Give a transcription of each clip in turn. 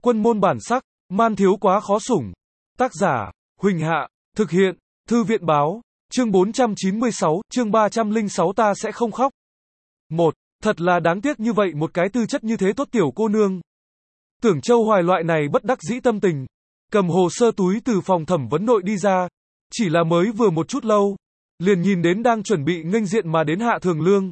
Quân môn bản sắc, man thiếu quá khó sủng. Tác giả, Huỳnh Hạ, thực hiện, Thư viện báo, chương 496, chương 306 ta sẽ không khóc. 1. Thật là đáng tiếc như vậy một cái tư chất như thế tốt tiểu cô nương. Tưởng Châu Hoài loại này bất đắc dĩ tâm tình, cầm hồ sơ túi từ phòng thẩm vấn nội đi ra, chỉ là mới vừa một chút lâu, liền nhìn đến đang chuẩn bị nghênh diện mà đến Hạ Thường Lương.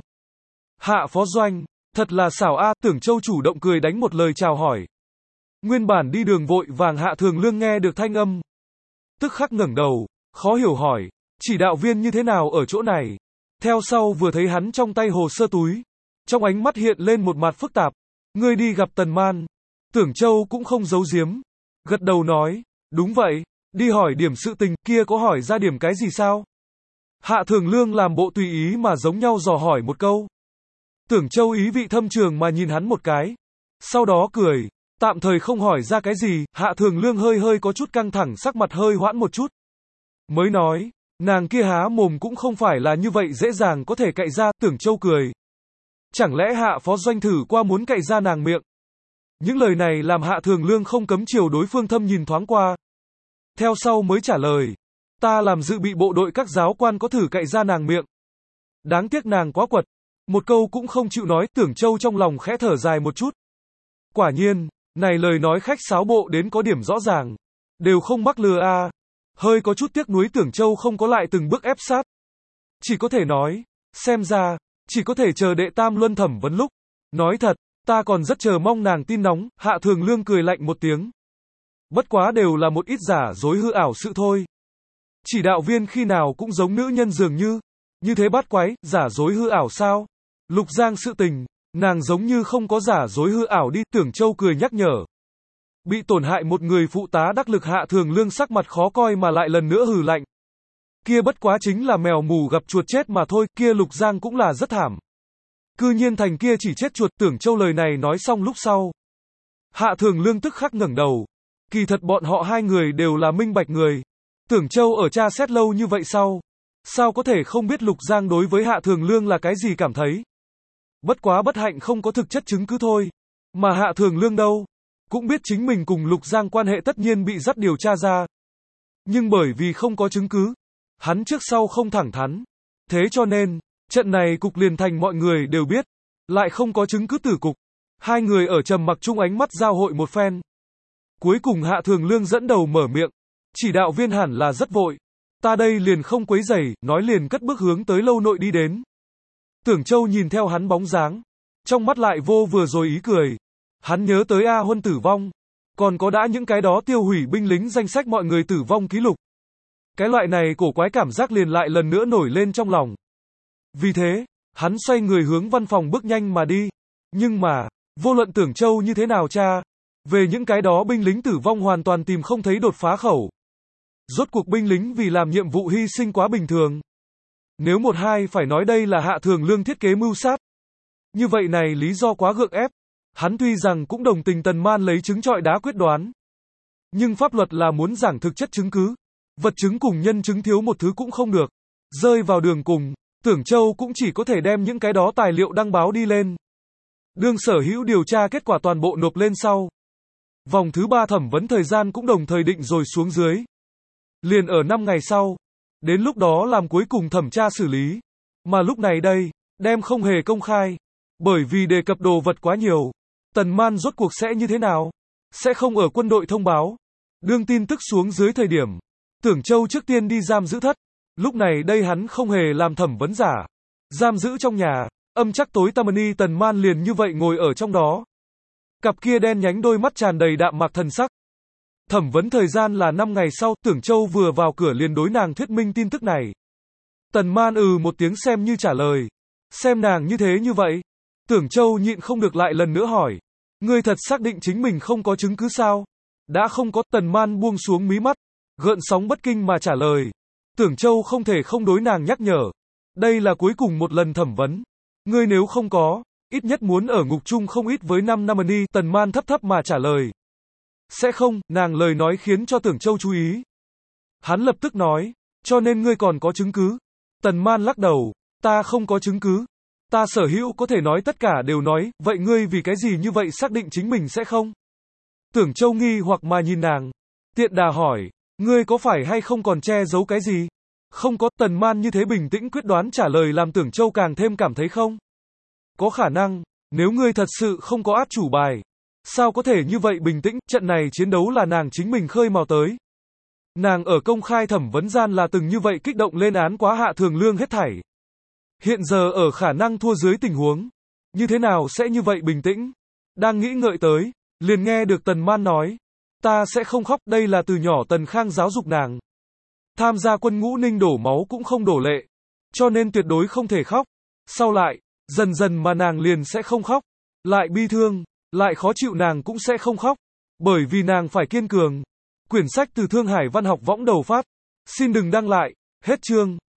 Hạ phó doanh, thật là xảo a, Tưởng Châu chủ động cười đánh một lời chào hỏi. Nguyên bản đi đường vội vàng Hạ Thường Lương nghe được thanh âm, tức khắc ngẩng đầu, khó hiểu hỏi, chỉ đạo viên như thế nào ở chỗ này? Theo sau vừa thấy hắn trong tay hồ sơ túi, trong ánh mắt hiện lên một mặt phức tạp, ngươi đi gặp Tần Man. Tưởng Châu cũng không giấu giếm, gật đầu nói, đúng vậy, đi hỏi điểm sự tình, kia có hỏi ra điểm cái gì sao? Hạ Thường Lương làm bộ tùy ý mà giống nhau dò hỏi một câu. Tưởng Châu ý vị thâm trường mà nhìn hắn một cái, sau đó cười, tạm thời không hỏi ra cái gì. Hạ Thường Lương hơi có chút căng thẳng, sắc mặt hơi hoãn một chút. Mới nói, nàng kia há mồm cũng không phải là như vậy dễ dàng có thể cậy ra. Tưởng Châu cười, chẳng lẽ Hạ phó doanh thử qua muốn cậy ra nàng miệng? Những lời này làm Hạ Thường Lương không cấm chiều đối phương thâm nhìn thoáng qua. Theo sau mới trả lời, ta làm dự bị bộ đội các giáo quan có thử cậy ra nàng miệng. Đáng tiếc nàng quá quật, một câu cũng không chịu nói. Tưởng Châu trong lòng khẽ thở dài một chút. Quả nhiên, này lời nói khách sáo bộ đến có điểm rõ ràng, đều không mắc lừa a. Hơi có chút tiếc nuối Tưởng Châu không có lại từng bước ép sát. Chỉ có thể nói, xem ra, chỉ có thể chờ đệ tam luân thẩm vấn lúc. Nói thật, ta còn rất chờ mong nàng tin nóng. Hạ Thường Lương cười lạnh một tiếng. Bất quá đều là một ít giả dối hư ảo sự thôi. Chỉ đạo viên khi nào cũng giống nữ nhân dường như thế bát quái, giả dối hư ảo sao? Lục Giang sự tình, nàng giống như không có giả dối hư ảo đi. Tưởng Châu cười nhắc nhở. Bị tổn hại một người phụ tá đắc lực. Hạ Thường Lương sắc mặt khó coi mà lại lần nữa hừ lạnh. Kia bất quá chính là mèo mù gặp chuột chết mà thôi, kia Lục Giang cũng là rất thảm. Cư nhiên thành kia chỉ chết chuột. Tưởng Châu lời này nói xong lúc sau, Hạ Thường Lương tức khắc ngẩng đầu. Kỳ thật bọn họ hai người đều là minh bạch người. Tưởng Châu ở tra xét lâu như vậy sau, sao có thể không biết Lục Giang đối với Hạ Thường Lương là cái gì cảm thấy. Bất quá bất hạnh không có thực chất chứng cứ thôi. Mà Hạ Thường Lương đâu, cũng biết chính mình cùng Lục Giang quan hệ tất nhiên bị dắt điều tra ra. Nhưng bởi vì không có chứng cứ, hắn trước sau không thẳng thắn. Thế cho nên, trận này cục liền thành mọi người đều biết, lại không có chứng cứ tử cục. Hai người ở trầm mặc chung ánh mắt giao hội một phen. Cuối cùng Hạ Thường Lương dẫn đầu mở miệng, chỉ đạo viên hẳn là rất vội, ta đây liền không quấy rầy, nói liền cất bước hướng tới lâu nội đi đến. Tưởng Châu nhìn theo hắn bóng dáng, trong mắt lại vô vừa rồi ý cười. Hắn nhớ tới A Huân tử vong, còn có đã những cái đó tiêu hủy binh lính danh sách mọi người tử vong ký lục. Cái loại này cổ quái cảm giác liền lại lần nữa nổi lên trong lòng. Vì thế, hắn xoay người hướng văn phòng bước nhanh mà đi. Nhưng mà, vô luận Tưởng Châu như thế nào cha, về những cái đó binh lính tử vong hoàn toàn tìm không thấy đột phá khẩu. Rốt cuộc binh lính vì làm nhiệm vụ hy sinh quá bình thường. Nếu một hai phải nói đây là Hạ Thường Lương thiết kế mưu sát, như vậy này lý do quá gượng ép. Hắn tuy rằng cũng đồng tình Tần Man lấy chứng trọi đá quyết đoán, nhưng pháp luật là muốn giảng thực chất chứng cứ. Vật chứng cùng nhân chứng thiếu một thứ cũng không được. Rơi vào đường cùng, Tưởng Châu cũng chỉ có thể đem những cái đó tài liệu đăng báo đi lên. Đương sở hữu điều tra kết quả toàn bộ nộp lên sau, vòng thứ 3 thẩm vấn thời gian cũng đồng thời định rồi xuống dưới. Liền ở 5 ngày sau, đến lúc đó làm cuối cùng thẩm tra xử lý. Mà lúc này đây, đem không hề công khai, bởi vì đề cập đồ vật quá nhiều. Tần Man rốt cuộc sẽ như thế nào? Sẽ không ở quân đội thông báo. Đương tin tức xuống dưới thời điểm, Tưởng Châu trước tiên đi giam giữ thất. Lúc này đây hắn không hề làm thẩm vấn giả. Giam giữ trong nhà, âm chắc tối tăm ni. Tần Man liền như vậy ngồi ở trong đó. Cặp kia đen nhánh đôi mắt tràn đầy đạm mạc thần sắc. Thẩm vấn thời gian là 5 ngày sau. Tưởng Châu vừa vào cửa liền đối nàng thuyết minh tin tức này. Tần Man một tiếng xem như trả lời. Xem nàng như thế như vậy, Tưởng Châu nhịn không được lại lần nữa hỏi, ngươi thật xác định chính mình không có chứng cứ sao? Đã không có. Tần Man buông xuống mí mắt, gợn sóng bất kinh mà trả lời. Tưởng Châu không thể không đối nàng nhắc nhở, đây là cuối cùng một lần thẩm vấn, ngươi nếu không có, ít nhất muốn ở ngục chung không ít với 5 năm ni. Tần Man thấp mà trả lời. Sẽ không. Nàng lời nói khiến cho Tưởng Châu chú ý. Hắn lập tức nói, cho nên ngươi còn có chứng cứ? Tần Man lắc đầu, ta không có chứng cứ. Ta sở hữu có thể nói tất cả đều nói, vậy ngươi vì cái gì như vậy xác định chính mình sẽ không? Tưởng Châu nghi hoặc mà nhìn nàng. Tiện Đà hỏi, ngươi có phải hay không còn che giấu cái gì? Không có, Tần Man như thế bình tĩnh quyết đoán trả lời làm Tưởng Châu càng thêm cảm thấy không. Có khả năng, nếu ngươi thật sự không có át chủ bài, sao có thể như vậy bình tĩnh, trận này chiến đấu là nàng chính mình khơi mào tới. Nàng ở công khai thẩm vấn gian là từng như vậy kích động lên án quá Hạ Thường Lương hết thảy. Hiện giờ ở khả năng thua dưới tình huống, như thế nào sẽ như vậy bình tĩnh? Đang nghĩ ngợi tới, liền nghe được Tần Man nói, ta sẽ không khóc, đây là từ nhỏ Tần Khang giáo dục nàng. Tham gia quân ngũ Ninh đổ máu cũng không đổ lệ, cho nên tuyệt đối không thể khóc. Sau lại, dần dần mà nàng liền sẽ không khóc, lại bi thương, lại khó chịu nàng cũng sẽ không khóc, bởi vì nàng phải kiên cường. Quyển sách từ Thương Hải Văn học võng đầu phát. Xin đừng đăng lại, hết chương.